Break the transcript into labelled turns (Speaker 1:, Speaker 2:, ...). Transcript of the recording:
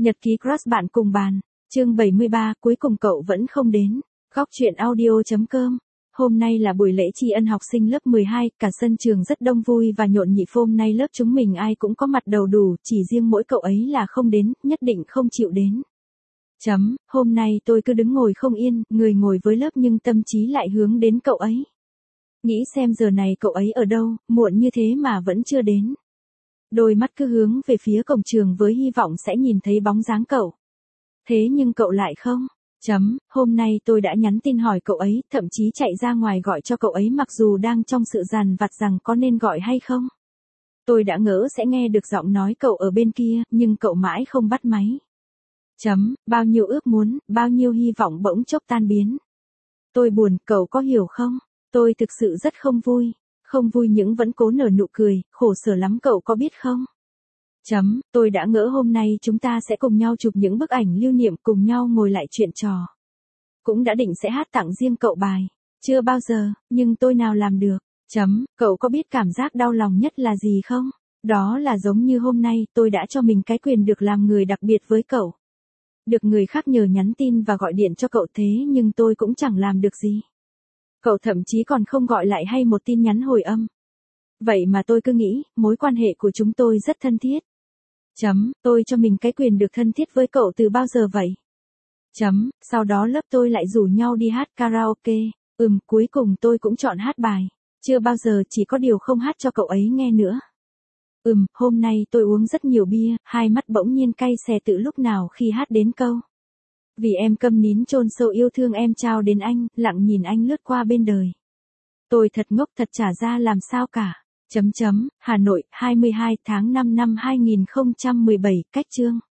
Speaker 1: Nhật ký crush bạn cùng bàn. Chương 73, cuối cùng cậu vẫn không đến. Góc truyện audio.com. Hôm nay là buổi lễ tri ân học sinh lớp 12, cả sân trường rất đông vui và nhộn nhịp. Hôm nay lớp chúng mình ai cũng có mặt đầu đủ, chỉ riêng mỗi cậu ấy là không đến, nhất định không chịu đến. Hôm nay tôi cứ đứng ngồi không yên, người ngồi với lớp nhưng tâm trí lại hướng đến cậu ấy. Nghĩ xem giờ này cậu ấy ở đâu, muộn như thế mà vẫn chưa đến. Đôi mắt cứ hướng về phía cổng trường với hy vọng sẽ nhìn thấy bóng dáng cậu. Thế nhưng cậu lại không. Hôm nay tôi đã nhắn tin hỏi cậu ấy, thậm chí chạy ra ngoài gọi cho cậu ấy mặc dù đang trong sự dằn vặt rằng có nên gọi hay không. Tôi đã ngỡ sẽ nghe được giọng nói cậu ở bên kia, nhưng cậu mãi không bắt máy. Bao nhiêu ước muốn, bao nhiêu hy vọng bỗng chốc tan biến. Tôi buồn, cậu có hiểu không? Tôi thực sự rất không vui. Không vui nhưng vẫn cố nở nụ cười, khổ sở lắm cậu có biết không? Tôi đã ngỡ hôm nay chúng ta sẽ cùng nhau chụp những bức ảnh lưu niệm, cùng nhau ngồi lại chuyện trò. Cũng đã định sẽ hát tặng riêng cậu bài. Chưa bao giờ, nhưng tôi nào làm được. Cậu có biết cảm giác đau lòng nhất là gì không? Đó là giống như hôm nay tôi đã cho mình cái quyền được làm người đặc biệt với cậu. Được người khác nhờ nhắn tin và gọi điện cho cậu thế nhưng tôi cũng chẳng làm được gì. Cậu thậm chí còn không gọi lại hay một tin nhắn hồi âm. Vậy mà tôi cứ nghĩ, mối quan hệ của chúng tôi rất thân thiết. Tôi cho mình cái quyền được thân thiết với cậu từ bao giờ vậy? Sau đó lớp tôi lại rủ nhau đi hát karaoke. Cuối cùng tôi cũng chọn hát bài. Chưa bao giờ, chỉ có điều không hát cho cậu ấy nghe nữa. Hôm nay tôi uống rất nhiều bia, hai mắt bỗng nhiên cay xè từ lúc nào khi hát đến câu. Vì em câm nín chôn sâu yêu thương em trao đến anh, lặng nhìn anh lướt qua bên đời. Tôi thật ngốc thật chả ra làm sao cả. Hà Nội, 22 tháng 5 năm 2017, cách chương.